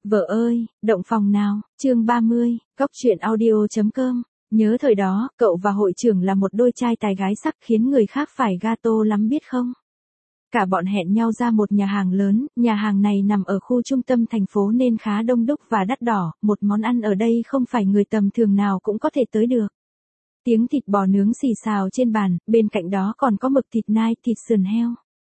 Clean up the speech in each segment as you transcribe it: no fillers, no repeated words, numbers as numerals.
Vợ ơi, động phòng nào, chương 30, Cóc truyện audio.com. Nhớ thời đó, cậu và hội trưởng là một đôi trai tài gái sắc khiến người khác phải gato lắm biết không? Cả bọn hẹn nhau ra một nhà hàng lớn, nhà hàng này nằm ở khu trung tâm thành phố nên khá đông đúc và đắt đỏ, một món ăn ở đây không phải người tầm thường nào cũng có thể tới được. Tiếng thịt bò nướng xì xào trên bàn, bên cạnh đó còn có mực thịt nai, thịt sườn heo.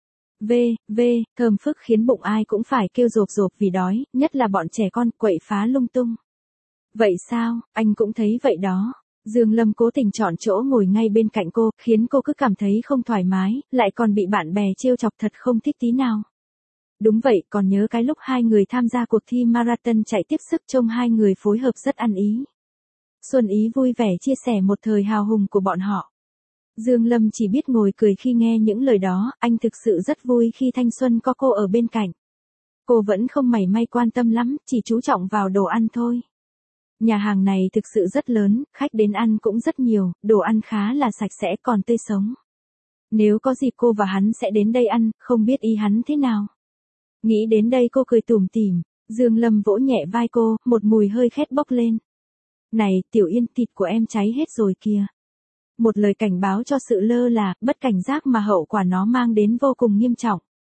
Thơm phức khiến bụng ai cũng phải kêu rộp rộp vì đói, nhất là bọn trẻ con quậy phá lung tung. Vậy sao, anh cũng thấy vậy đó. Dương Lâm cố tình chọn chỗ ngồi ngay bên cạnh cô, khiến cô cứ cảm thấy không thoải mái, lại còn bị bạn bè trêu chọc thật không thích tí nào. Đúng vậy, còn nhớ cái lúc hai người tham gia cuộc thi marathon chạy tiếp sức trông hai người phối hợp rất ăn ý. Xuân Ý vui vẻ chia sẻ một thời hào hùng của bọn họ. Dương Lâm chỉ biết ngồi cười khi nghe những lời đó, anh thực sự rất vui khi thanh xuân có cô ở bên cạnh. Cô vẫn không mảy may quan tâm lắm, chỉ chú trọng vào đồ ăn thôi. Nhà hàng này thực sự rất lớn, khách đến ăn cũng rất nhiều, đồ ăn khá là sạch sẽ còn tươi sống. Nếu có dịp cô và hắn sẽ đến đây ăn, không biết ý hắn thế nào. Nghĩ đến đây cô cười tủm tỉm, Dương Lâm vỗ nhẹ vai cô, một mùi hơi khét bốc lên. Này, Tiểu Yên, thịt của em cháy hết rồi kìa. Một lời cảnh báo cho sự lơ là, bất cảnh giác mà hậu quả nó mang đến vô cùng nghiêm trọng.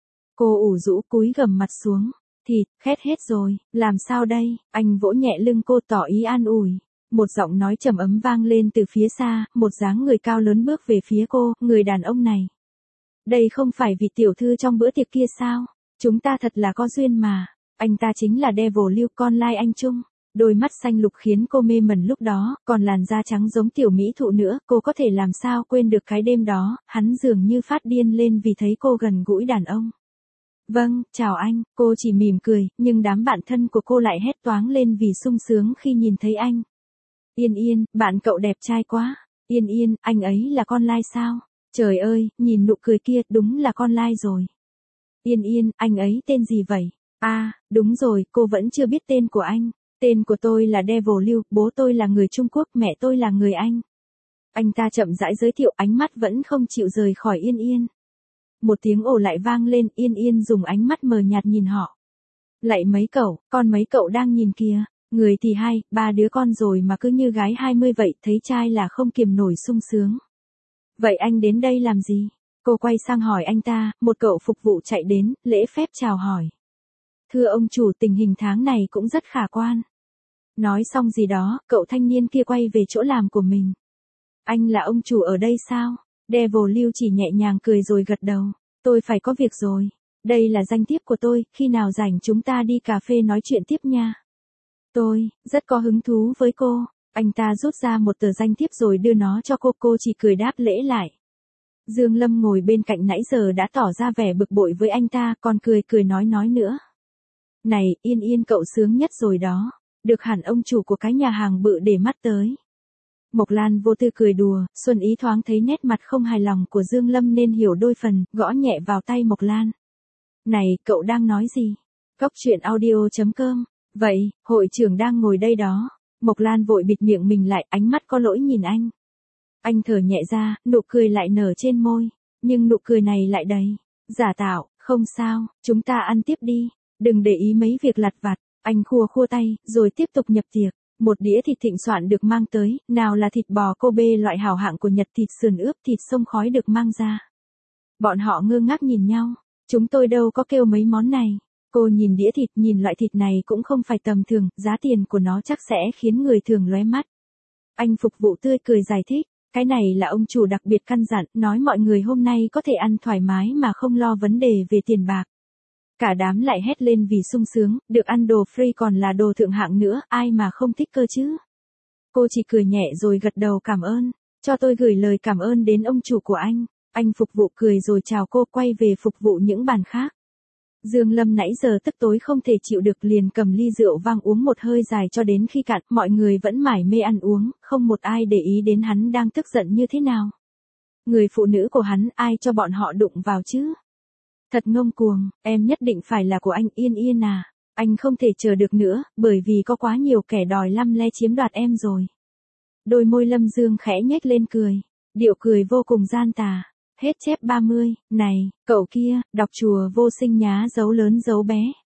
Cô ủ rũ cúi gằm mặt xuống. Thịt, khét hết rồi, làm sao đây? Anh vỗ nhẹ lưng cô tỏ ý an ủi. Một giọng nói trầm ấm vang lên từ phía xa, một dáng người cao lớn bước về phía cô, người đàn ông này. Đây không phải vị tiểu thư trong bữa tiệc kia sao? Chúng ta thật là có duyên mà. Anh ta chính là Devil Lưu, con lai anh Trung. Đôi mắt xanh lục khiến cô mê mẩn lúc đó, còn làn da trắng giống tiểu mỹ thụ nữa, cô có thể làm sao quên được cái đêm đó, hắn dường như phát điên lên vì thấy cô gần gũi đàn ông. Vâng, chào anh, cô chỉ mỉm cười, nhưng đám bạn thân của cô lại hét toáng lên vì sung sướng khi nhìn thấy anh. Yên Yên, bạn cậu đẹp trai quá. Yên Yên, anh ấy là con lai sao? Trời ơi, nhìn nụ cười kia, đúng là con lai rồi. Yên Yên, anh ấy tên gì vậy? À, đúng rồi, cô vẫn chưa biết tên của anh. Tên của tôi là Devil Lưu, bố tôi là người Trung Quốc, mẹ tôi là người Anh. Anh ta chậm rãi giới thiệu, ánh mắt vẫn không chịu rời khỏi Yên Yên. Một tiếng ồ lại vang lên, Yên Yên dùng ánh mắt mờ nhạt nhìn họ. Lạy mấy cậu, con mấy cậu đang nhìn kìa, người thì hai, ba đứa con rồi mà cứ như gái 20 vậy, thấy trai là không kiềm nổi sung sướng. Vậy anh đến đây làm gì? Cô quay sang hỏi anh ta, một cậu phục vụ chạy đến, lễ phép chào hỏi. Thưa ông chủ, tình hình tháng này cũng rất khả quan. Nói xong gì đó, cậu thanh niên kia quay về chỗ làm của mình. Anh là ông chủ ở đây sao? Devil Lưu chỉ nhẹ nhàng cười rồi gật đầu. Tôi phải có việc rồi. Đây là danh thiếp của tôi, khi nào rảnh chúng ta đi cà phê nói chuyện tiếp nha. Tôi, rất có hứng thú với cô. Anh ta rút ra một tờ danh thiếp rồi đưa nó cho cô chỉ cười đáp lễ lại. Dương Lâm ngồi bên cạnh nãy giờ đã tỏ ra vẻ bực bội với anh ta, còn cười nói nữa. Này, Yên Yên cậu sướng nhất rồi đó. Được hẳn ông chủ của cái nhà hàng bự để mắt tới. Mộc Lan vô tư cười đùa, Xuân Ý thoáng thấy nét mặt không hài lòng của Dương Lâm nên hiểu đôi phần, gõ nhẹ vào tay Mộc Lan. Này, cậu đang nói gì? Cóc truyện audio.com. Vậy, hội trưởng đang ngồi đây đó. Mộc Lan vội bịt miệng mình lại, ánh mắt có lỗi nhìn anh. Anh thở nhẹ ra, nụ cười lại nở trên môi. Nhưng nụ cười này lại đầy giả tạo, không sao, chúng ta ăn tiếp đi. Đừng để ý mấy việc lặt vặt. Anh khua tay, rồi tiếp tục nhập tiệc. Một đĩa thịt thịnh soạn được mang tới, nào là thịt bò Kobe loại hảo hạng của Nhật, thịt sườn ướp, thịt xông khói được mang ra. Bọn họ ngơ ngác nhìn nhau. Chúng tôi đâu có kêu mấy món này. Cô nhìn đĩa thịt, nhìn loại thịt này cũng không phải tầm thường, giá tiền của nó chắc sẽ khiến người thường lóe mắt. Anh phục vụ tươi cười giải thích. Cái này là ông chủ đặc biệt căn dặn, nói mọi người hôm nay có thể ăn thoải mái mà không lo vấn đề về tiền bạc. Cả đám lại hét lên vì sung sướng, được ăn đồ free còn là đồ thượng hạng nữa, ai mà không thích cơ chứ. Cô chỉ cười nhẹ rồi gật đầu cảm ơn, cho tôi gửi lời cảm ơn đến ông chủ của anh. Anh phục vụ cười rồi chào cô, quay về phục vụ những bàn khác. Dương Lâm nãy giờ tức tối không thể chịu được liền cầm ly rượu vang uống một hơi dài cho đến khi cạn, mọi người vẫn mải mê ăn uống, không một ai để ý đến hắn đang tức giận như thế nào. Người phụ nữ của hắn ai cho bọn họ đụng vào chứ? Thật ngông cuồng, em nhất định phải là của anh Yên Yên à. Anh không thể chờ được nữa, bởi vì có quá nhiều kẻ đòi lăm le chiếm đoạt em rồi. Đôi môi Lâm Dương khẽ nhếch lên cười. Điệu cười vô cùng gian tà. Hết chép 30, này, cậu kia, đọc chùa vô sinh nhá dấu lớn dấu bé.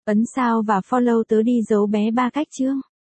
Ấn sao và follow tớ đi dấu bé ba cách chương.